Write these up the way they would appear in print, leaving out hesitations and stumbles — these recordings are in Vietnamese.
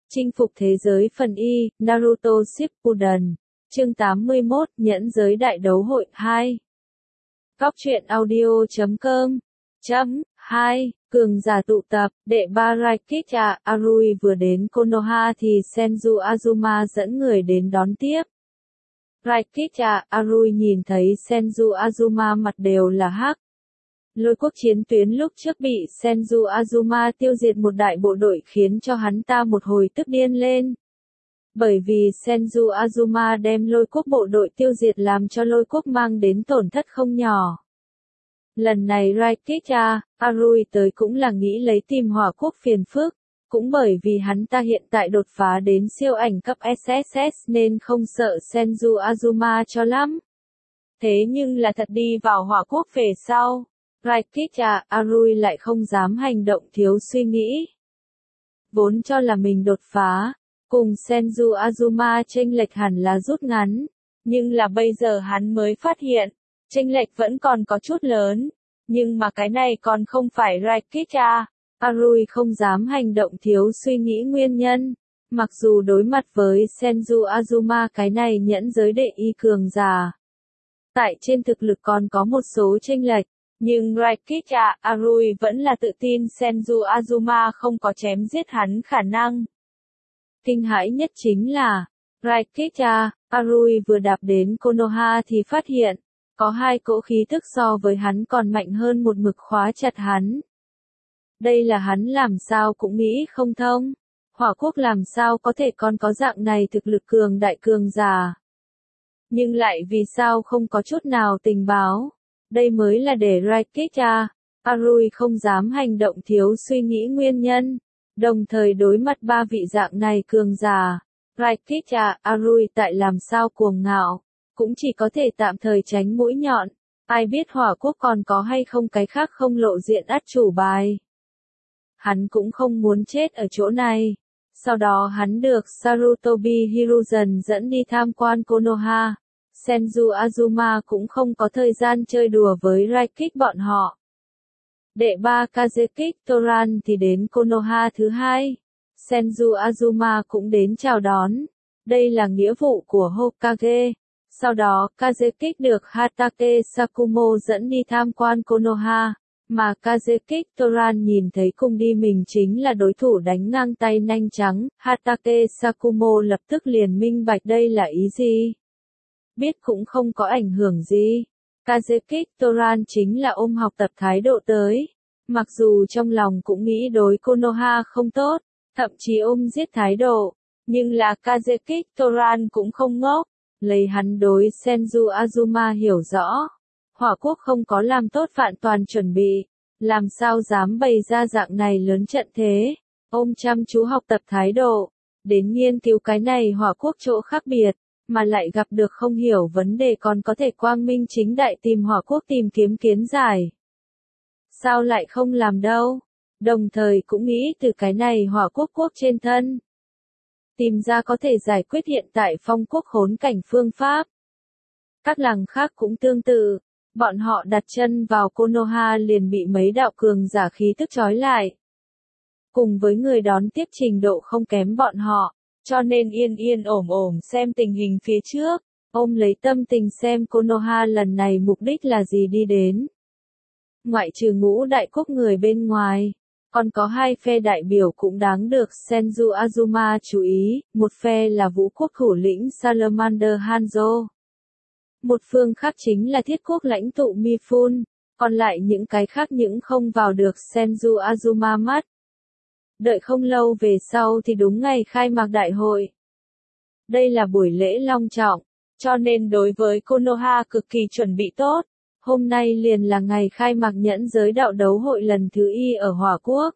Chinh phục thế giới phần Y, Naruto Shippuden. Chương 81, Nhẫn giới đại đấu hội 2. Góc truyện audio.com. 2. Cường giả tụ tập, đệ ba Raikikoa Arui vừa đến Konoha thì Senju Azuma dẫn người đến đón tiếp. Raikikoa Arui nhìn thấy Senju Azuma mặt đều là hắc. Lôi quốc chiến tuyến lúc trước bị Senju Azuma tiêu diệt một đại bộ đội khiến cho hắn ta một hồi tức điên lên. Bởi vì Senju Azuma đem lôi quốc bộ đội tiêu diệt làm cho lôi quốc mang đến tổn thất không nhỏ. Lần này Raikikoa Arui tới cũng là nghĩ lấy tìm hỏa quốc phiền phức, cũng bởi vì hắn ta hiện tại đột phá đến siêu ảnh cấp SSS nên không sợ Senju Azuma cho lắm. Thế nhưng là thật đi vào hỏa quốc về sau, Raikikoa Arui lại không dám hành động thiếu suy nghĩ. Vốn cho là mình đột phá, cùng Senju Azuma chênh lệch hẳn là rút ngắn, nhưng là bây giờ hắn mới phát hiện, chênh lệch vẫn còn có chút lớn, nhưng mà cái này còn không phải Raikikoa Arui không dám hành động thiếu suy nghĩ nguyên nhân. Mặc dù đối mặt với Senju Azuma cái này nhẫn giới đệ y cường giả, tại trên thực lực còn có một số chênh lệch, nhưng Raikikoa Arui vẫn là tự tin Senju Azuma không có chém giết hắn khả năng. Kinh hãi nhất chính là, Raikikoa Arui vừa đạp đến Konoha thì phát hiện, có hai cỗ khí tức so với hắn còn mạnh hơn một mực khóa chặt hắn. Đây là hắn làm sao cũng nghĩ không thông. Hỏa quốc làm sao có thể còn có dạng này thực lực cường đại cường giả. Nhưng lại vì sao không có chút nào tình báo. Đây mới là để Raikikoa Arui không dám hành động thiếu suy nghĩ nguyên nhân. Đồng thời đối mặt ba vị dạng này cường giả, Raikikoa Arui tại làm sao cuồng ngạo, cũng chỉ có thể tạm thời tránh mũi nhọn. Ai biết hỏa quốc còn có hay không cái khác không lộ diện át chủ bài. Hắn cũng không muốn chết ở chỗ này. Sau đó hắn được Sarutobi Hiruzen dẫn đi tham quan Konoha. Senju Azuma cũng không có thời gian chơi đùa với Raikikoa bọn họ. Đệ ba Kazekik Toran thì đến Konoha thứ hai. Senju Azuma cũng đến chào đón. Đây là nghĩa vụ của Hokage. Sau đó Kazekik được Hatake Sakumo dẫn đi tham quan Konoha. Mà Kazekik Toran nhìn thấy cùng đi mình chính là đối thủ đánh ngang tay nanh trắng. Hatake Sakumo lập tức liền minh bạch đây là ý gì. Biết cũng không có ảnh hưởng gì. Kazekik Toran chính là ôm học tập thái độ tới. Mặc dù trong lòng cũng nghĩ đối Konoha không tốt, thậm chí ôm giết thái độ, nhưng là Kazekik Toran cũng không ngốc. Lấy hắn đối Senju Azuma hiểu rõ. Hỏa quốc không có làm tốt vạn toàn chuẩn bị. Làm sao dám bày ra dạng này lớn trận thế. Ôm chăm chú học tập thái độ. Đến nghiên cứu cái này hỏa quốc chỗ khác biệt. Mà lại gặp được không hiểu vấn đề còn có thể quang minh chính đại tìm hỏa quốc tìm kiếm kiến giải. Sao lại không làm đâu. Đồng thời cũng nghĩ từ cái này hỏa quốc quốc trên thân. Tìm ra có thể giải quyết hiện tại phong quốc khốn cảnh phương pháp. Các làng khác cũng tương tự. Bọn họ đặt chân vào Konoha liền bị mấy đạo cường giả khí tức trói lại. Cùng với người đón tiếp trình độ không kém bọn họ. Cho nên yên yên ổm ổm xem tình hình phía trước, ôm lấy tâm tình xem Konoha lần này mục đích là gì đi đến. Ngoại trừ ngũ đại quốc người bên ngoài, còn có hai phe đại biểu cũng đáng được Senju Azuma chú ý, một phe là vũ quốc thủ lĩnh Salamander Hanzo. Một phương khác chính là thiết quốc lãnh tụ Mifune, còn lại những cái khác những không vào được Senju Azuma mắt. Đợi không lâu về sau thì đúng ngày khai mạc đại hội. Đây là buổi lễ long trọng, cho nên đối với Konoha cực kỳ chuẩn bị tốt. Hôm nay liền là ngày khai mạc nhẫn giới đạo đấu hội lần thứ Y ở Hỏa Quốc.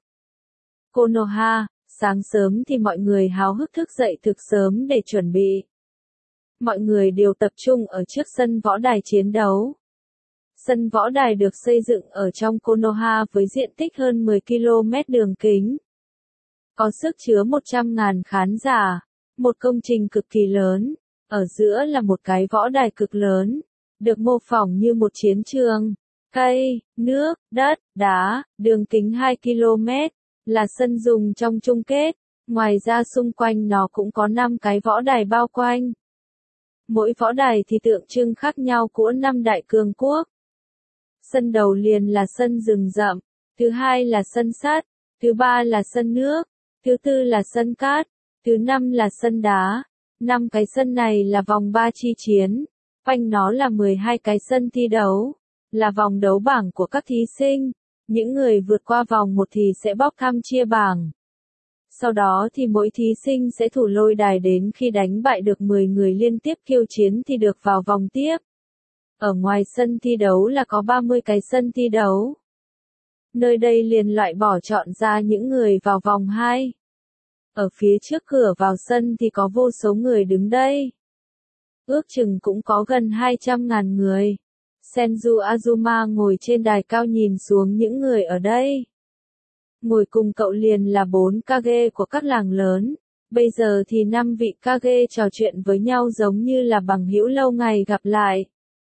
Konoha, sáng sớm thì mọi người háo hức thức dậy thực sớm để chuẩn bị. Mọi người đều tập trung ở trước sân võ đài chiến đấu. Sân võ đài được xây dựng ở trong Konoha với diện tích hơn 10 km đường kính. Có sức chứa 100.000 khán giả, một công trình cực kỳ lớn, ở giữa là một cái võ đài cực lớn, được mô phỏng như một chiến trường, cây, nước, đất, đá, đường kính 2 km, là sân dùng trong chung kết, Ngoài ra xung quanh nó cũng có 5 cái võ đài bao quanh. Mỗi võ đài thì tượng trưng khác nhau của 5 đại cường quốc. Sân đầu liền là sân rừng rậm, thứ hai là sân sắt, thứ ba là sân nước, thứ tư là sân cát, thứ năm là sân đá. 5 cái sân này là vòng 3 chi chiến, quanh nó là 12 cái sân thi đấu, là vòng đấu bảng của các thí sinh. Những người vượt qua vòng 1 thì sẽ bốc thăm chia bảng. Sau đó thì mỗi thí sinh sẽ thủ lôi đài đến khi đánh bại được 10 người liên tiếp khiêu chiến thì được vào vòng tiếp. Ở ngoài sân thi đấu là có 30 cái sân thi đấu. Nơi đây liền loại bỏ chọn ra những người vào vòng 2. Ở phía trước cửa vào sân thì có vô số người đứng đây. Ước chừng cũng có gần 200.000 người. Senju Azuma ngồi trên đài cao nhìn xuống những người ở đây. Ngồi cùng cậu liền là 4 kage của các làng lớn. Bây giờ thì 5 vị kage trò chuyện với nhau giống như là bằng hữu lâu ngày gặp lại.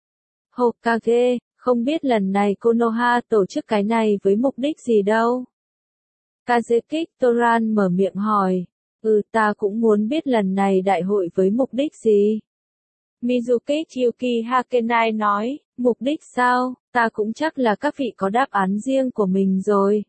Hokage, không biết lần này Konoha tổ chức cái này với mục đích gì đâu? Kazekik Toran mở miệng hỏi. Ta cũng muốn biết lần này đại hội với mục đích gì? Mizuki Yuki Hakenai nói, mục đích sao? Ta cũng chắc là các vị có đáp án riêng của mình rồi.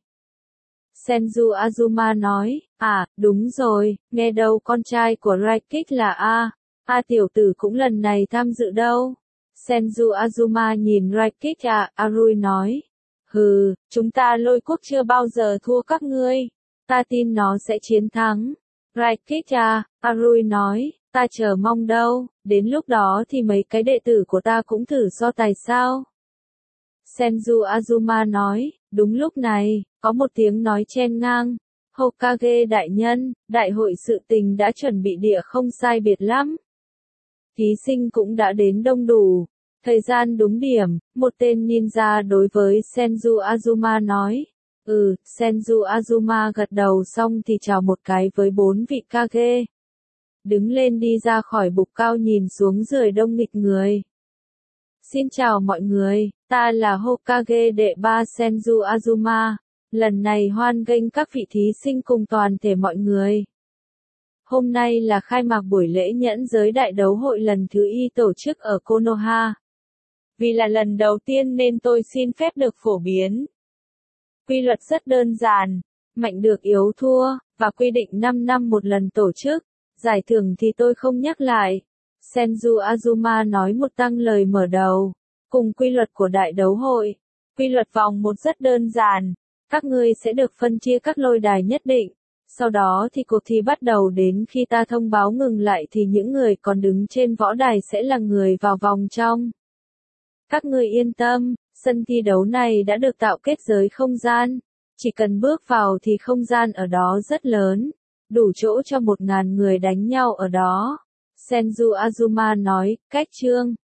Senju Azuma nói, đúng rồi, nghe đâu con trai của Raikik là A tiểu tử cũng lần này tham dự đâu. Senju Azuma nhìn Raikik Arui nói, chúng ta lôi quốc chưa bao giờ thua các ngươi, ta tin nó sẽ chiến thắng. Raikik Arui nói, ta chờ mong đâu, đến lúc đó thì mấy cái đệ tử của ta cũng thử so tài sao. Senju Azuma nói, đúng lúc này, có một tiếng nói chen ngang. Hokage đại nhân, đại hội sự tình đã chuẩn bị địa không sai biệt lắm. Thí sinh cũng đã đến đông đủ. Thời gian đúng điểm, một tên ninja đối với Senju Azuma nói. Senju Azuma gật đầu xong thì chào một cái với 4 vị kage. Đứng lên đi ra khỏi bục cao nhìn xuống rười đông nghịch người. Xin chào mọi người, ta là Hokage đệ 3 Senju Azuma. Lần này hoan nghênh các vị thí sinh cùng toàn thể mọi người. Hôm nay là khai mạc buổi lễ nhẫn giới đại đấu hội lần thứ Y tổ chức ở Konoha. Vì là lần đầu tiên nên tôi xin phép được phổ biến. Quy luật rất đơn giản, mạnh được yếu thua, và quy định 5 năm một lần tổ chức. Giải thưởng thì tôi không nhắc lại. Senju Azuma nói một tăng lời mở đầu. Cùng quy luật của đại đấu hội. Quy luật vòng 1 rất đơn giản. Các ngươi sẽ được phân chia các lôi đài nhất định. Sau đó thì cuộc thi bắt đầu đến khi ta thông báo ngừng lại thì những người còn đứng trên võ đài sẽ là người vào vòng trong. Các ngươi yên tâm, sân thi đấu này đã được tạo kết giới không gian. Chỉ cần bước vào thì không gian ở đó rất lớn. Đủ chỗ cho 1.000 người đánh nhau ở đó. Senju Azuma nói, cách chương.